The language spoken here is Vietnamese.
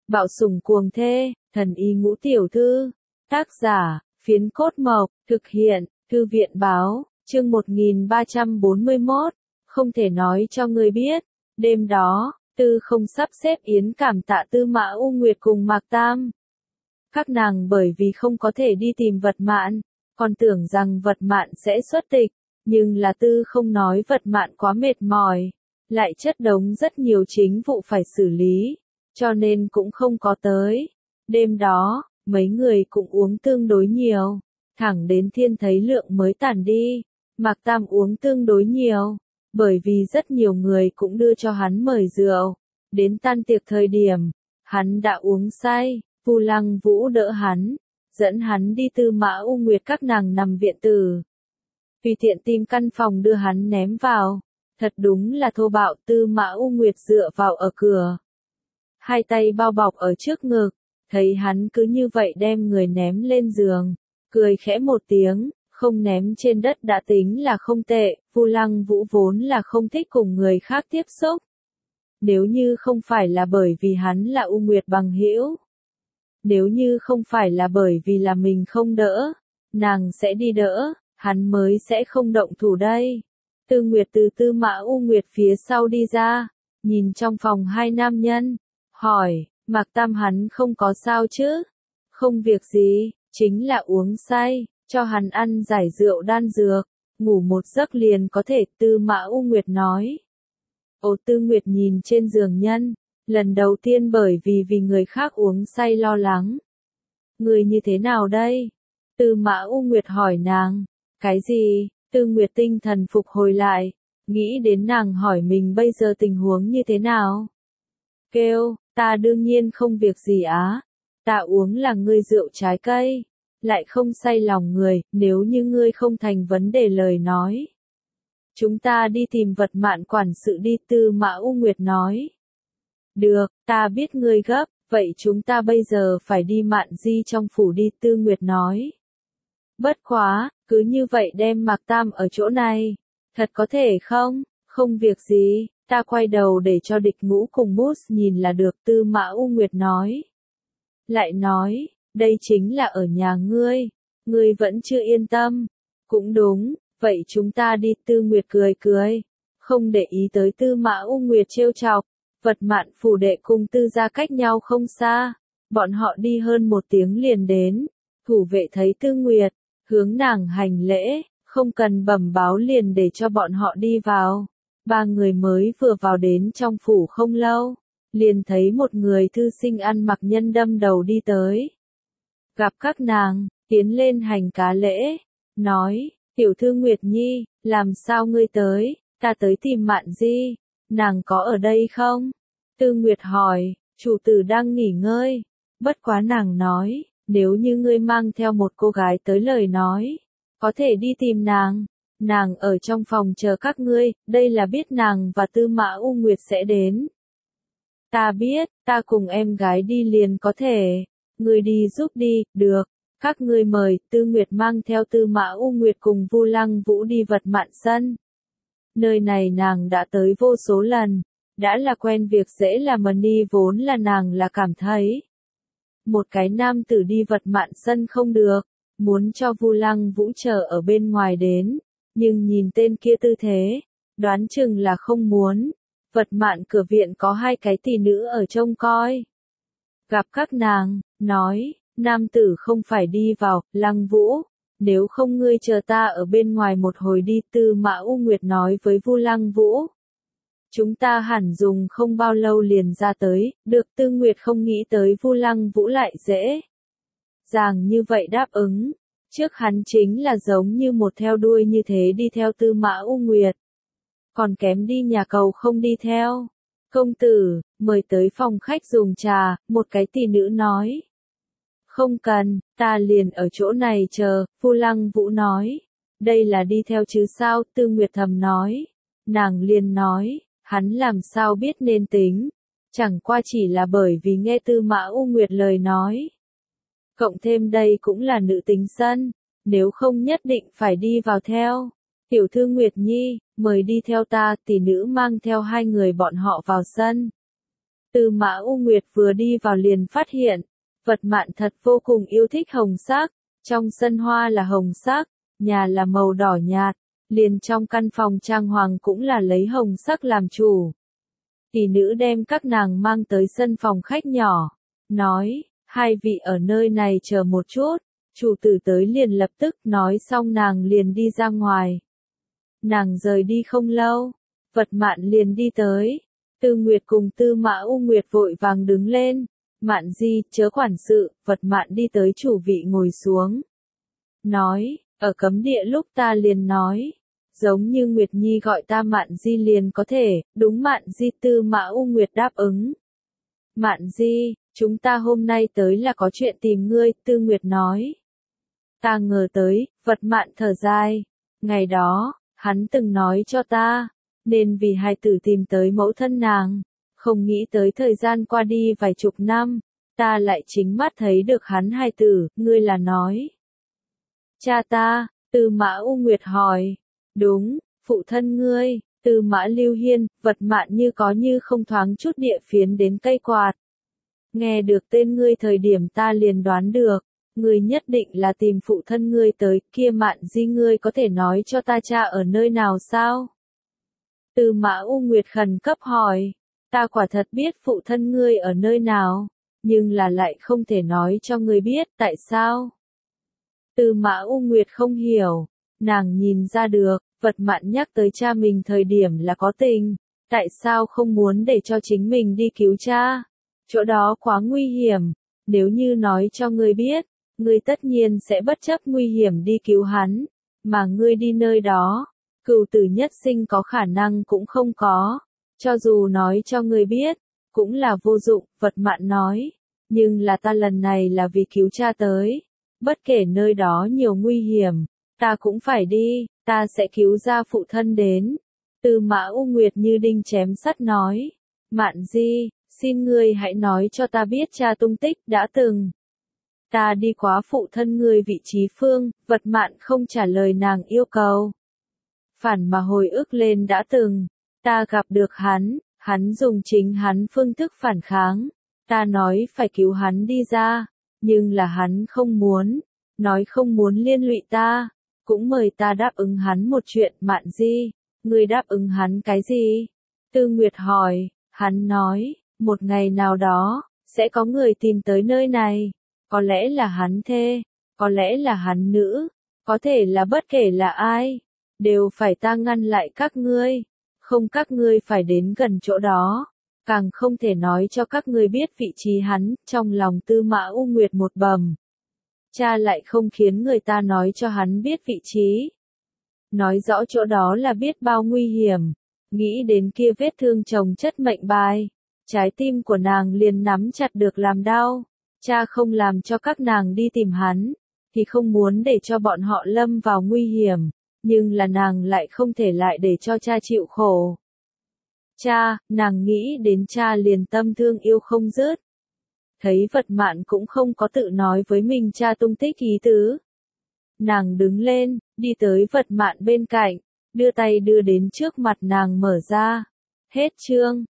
Bạo sủng cuồng thê, thần y ngũ tiểu thư. Tác giả, Phiến Cốt Mộc, thực hiện, Thư viện báo, chương 1341, không thể nói cho ngươi biết. Đêm đó, Tư Không sắp xếp yến cảm tạ Tư Mã U Nguyệt cùng Mạc Tam. Các nàng bởi vì không có thể đi tìm Vật Mạn, còn tưởng rằng Vật Mạn sẽ xuất tịch, nhưng là Tư Không nói Vật Mạn quá mệt mỏi, lại chất đống rất nhiều chính vụ phải xử lý, cho nên cũng không có tới. Đêm đó, mấy người cũng uống tương đối nhiều, thẳng đến thiên thấy lượng mới tản đi. Mạc Tam uống tương đối nhiều, bởi vì rất nhiều người cũng đưa cho hắn mời rượu. Đến tan tiệc thời điểm, hắn đã uống say, Vu Lăng Vũ đỡ hắn, dẫn hắn đi Tư Mã U Nguyệt các nàng nằm viện tử. Tùy tiện tìm căn phòng đưa hắn ném vào, thật đúng là thô bạo. Tư Mã U Nguyệt dựa vào ở cửa, hai tay bao bọc ở trước ngực, thấy hắn cứ như vậy đem người ném lên giường, cười khẽ một tiếng, không ném trên đất đã tính là không tệ. Vu Lăng Vũ vốn là không thích cùng người khác tiếp xúc. Nếu như không phải là bởi vì hắn là U Nguyệt bằng hữu, nếu như không phải là bởi vì là mình không đỡ, nàng sẽ đi đỡ, hắn mới sẽ không động thủ đây. Tư Nguyệt từ Tư Mã U Nguyệt phía sau đi ra, nhìn trong phòng hai nam nhân, hỏi, Mạc Tam hắn không có sao chứ? Không việc gì, chính là uống say, cho hắn ăn giải rượu đan dược, ngủ một giấc liền có thể. Tư Mã U Nguyệt nói. Ồ, Tư Nguyệt nhìn trên giường nhân, lần đầu tiên bởi vì người khác uống say lo lắng. Người như thế nào đây? Tư Mã U Nguyệt hỏi nàng. Cái gì? Tư Nguyệt tinh thần phục hồi lại, nghĩ đến nàng hỏi mình bây giờ tình huống như thế nào. Kêu, ta đương nhiên không việc gì á. Ta uống là ngươi rượu trái cây, lại không say lòng người, nếu như ngươi không thành vấn đề lời nói. Chúng ta đi tìm Vật Mạn quản sự đi. Tư Mã U Nguyệt nói. Được, ta biết ngươi gấp, vậy chúng ta bây giờ phải đi Mạn Di trong phủ đi. Tư Nguyệt nói. Bất quá, cứ như vậy đem Mạc Tam ở chỗ này, thật có thể không? Không việc gì, ta quay đầu để cho Địch Ngũ cùng Mousse nhìn là được. Tư Mã U Nguyệt nói. Lại nói, đây chính là ở nhà ngươi vẫn chưa yên tâm. Cũng đúng, vậy chúng ta đi. Tư Nguyệt cười cười, không để ý tới Tư Mã U Nguyệt trêu chọc. Vật Mạn phủ đệ cùng Tư gia cách nhau không xa, bọn họ đi hơn 1 tiếng liền đến. Thủ vệ thấy Tư Nguyệt, hướng nàng hành lễ, không cần bẩm báo liền để cho bọn họ đi vào. Ba người mới vừa vào đến trong phủ không lâu, liền thấy một người thư sinh ăn mặc nhân đâm đầu đi tới. Gặp các nàng, tiến lên hành cá lễ, nói, tiểu thư Nguyệt Nhi, làm sao ngươi tới? Ta tới tìm Mạn Di, nàng có ở đây không? Tư Nguyệt hỏi, chủ tử đang nghỉ ngơi, bất quá nàng nói, nếu như ngươi mang theo một cô gái tới lời nói, có thể đi tìm nàng ở trong phòng chờ các ngươi. Đây là biết nàng và Tư Mã U Nguyệt sẽ đến. Ta biết, ta cùng em gái đi liền có thể, ngươi đi giúp đi. Được, các ngươi mời. Tư Nguyệt mang theo Tư Mã U Nguyệt cùng Vu Lăng Vũ đi Vật Mạn sân. Nơi này nàng đã tới vô số lần, đã là quen việc dễ làm đi. Vốn là nàng là cảm thấy một cái nam tử đi Vật Mạn sân không được, muốn cho Vu Lăng Vũ chờ ở bên ngoài đến, nhưng nhìn tên kia tư thế, đoán chừng là không muốn. Vật Mạn cửa viện có 2 cái tỷ nữ ở trông coi. Gặp các nàng, nói, nam tử không phải đi vào. Lăng Vũ, nếu không ngươi chờ ta ở bên ngoài một hồi đi. Tư Mã U Nguyệt nói với Vu Lăng Vũ. Chúng ta hẳn dùng không bao lâu liền ra tới. Được. Tư Nguyệt không nghĩ tới Vu Lăng Vũ lại dễ dàng như vậy đáp ứng. Trước hắn chính là giống như một theo đuôi như thế đi theo Tư Mã U Nguyệt, còn kém đi nhà cầu không đi theo. Công tử, mời tới phòng khách dùng trà. Một cái tỷ nữ nói. Không cần, ta liền ở chỗ này chờ. Vu Lăng Vũ nói. Đây là đi theo chứ sao? Tư Nguyệt thầm nói. Nàng liền nói, hắn làm sao biết nên tính, chẳng qua chỉ là bởi vì nghe Tư Mã U Nguyệt lời nói. Cộng thêm đây cũng là nữ tính sân, nếu không nhất định phải đi vào theo. Tiểu thư Nguyệt Nhi, mời đi theo ta. Tỷ nữ mang theo 2 người bọn họ vào sân. Tư Mã U Nguyệt vừa đi vào liền phát hiện, Vật Mạn thật vô cùng yêu thích hồng sắc, trong sân hoa là hồng sắc, nhà là màu đỏ nhạt, liền trong căn phòng trang hoàng cũng là lấy hồng sắc làm chủ. Tỷ nữ đem các nàng mang tới sân phòng khách nhỏ, nói, hai vị ở nơi này chờ một chút, chủ tử tới liền lập tức nói xong nàng liền đi ra ngoài. Nàng rời đi không lâu, Vật Mạn liền đi tới, Tư Nguyệt cùng Tư Mã U Nguyệt vội vàng đứng lên, Mạn Di chớ quản sự, Vật Mạn đi tới chủ vị ngồi xuống. Nói, ở cấm địa lúc ta liền nói, giống như Nguyệt Nhi gọi ta Mạn Di liền có thể, đúng Mạn Di. Tư Mã U Nguyệt đáp ứng. Mạn Di, chúng ta hôm nay tới là có chuyện tìm ngươi, Tư Nguyệt nói. Ta ngờ tới, Vật Mạn thở dài, ngày đó, hắn từng nói cho ta, nên vì hài tử tìm tới mẫu thân nàng, không nghĩ tới thời gian qua đi vài chục năm, ta lại chính mắt thấy được hắn hài tử, ngươi là nói. Cha ta, Tư Mã U Nguyệt hỏi, đúng, phụ thân ngươi, Tư Mã Lưu Hiên. Vật Mạn như có như không thoáng chút địa phiến đến cây quạt. Nghe được tên ngươi thời điểm ta liền đoán được, ngươi nhất định là tìm phụ thân ngươi tới, kia Mạn Di ngươi có thể nói cho ta cha ở nơi nào sao? Tư Mã U Nguyệt khẩn cấp hỏi, ta quả thật biết phụ thân ngươi ở nơi nào, nhưng là lại không thể nói cho ngươi biết, tại sao? Tư Mã U Nguyệt không hiểu, nàng nhìn ra được, Vật Mạn nhắc tới cha mình thời điểm là có tình, tại sao không muốn để cho chính mình đi cứu cha? Chỗ đó quá nguy hiểm, nếu như nói cho ngươi biết, ngươi tất nhiên sẽ bất chấp nguy hiểm đi cứu hắn, mà ngươi đi nơi đó, cửu tử nhất sinh có khả năng cũng không có, cho dù nói cho ngươi biết, cũng là vô dụng. Vật Mạn nói, nhưng là ta lần này là vì cứu cha tới, bất kể nơi đó nhiều nguy hiểm, ta cũng phải đi, ta sẽ cứu ra phụ thân đến. Tư Mã U Nguyệt như đinh chém sắt nói, Mạn Di, xin ngươi hãy nói cho ta biết cha tung tích đã từng. Ta đi quá phụ thân ngươi vị trí phương. Vật Mạn không trả lời nàng yêu cầu. Phản mà hồi ức lên đã từng, ta gặp được hắn dùng chính hắn phương thức phản kháng, ta nói phải cứu hắn đi ra, nhưng là hắn không muốn, nói không muốn liên lụy ta, cũng mời ta đáp ứng hắn một chuyện. Mạn Di, ngươi đáp ứng hắn cái gì? Tư Nguyệt hỏi, hắn nói, một ngày nào đó, sẽ có người tìm tới nơi này, có lẽ là hắn thê, có lẽ là hắn nữ, có thể là bất kể là ai, đều phải ta ngăn lại các ngươi, không các ngươi phải đến gần chỗ đó, càng không thể nói cho các ngươi biết vị trí hắn. Trong lòng Tư Mã U Nguyệt một bầm, cha lại không khiến người ta nói cho hắn biết vị trí, nói rõ chỗ đó là biết bao nguy hiểm. Nghĩ đến kia vết thương chồng chất mệnh bài, trái tim của nàng liền nắm chặt được làm đau. Cha không làm cho các nàng đi tìm hắn, thì không muốn để cho bọn họ lâm vào nguy hiểm, nhưng là nàng lại không thể lại để cho cha chịu khổ. Cha, nàng nghĩ đến cha liền tâm thương yêu không dứt. Thấy Vật Mạn cũng không có tự nói với mình cha tung tích ý tứ. Nàng đứng lên, đi tới Vật Mạn bên cạnh, đưa tay đưa đến trước mặt nàng mở ra. Hết chương.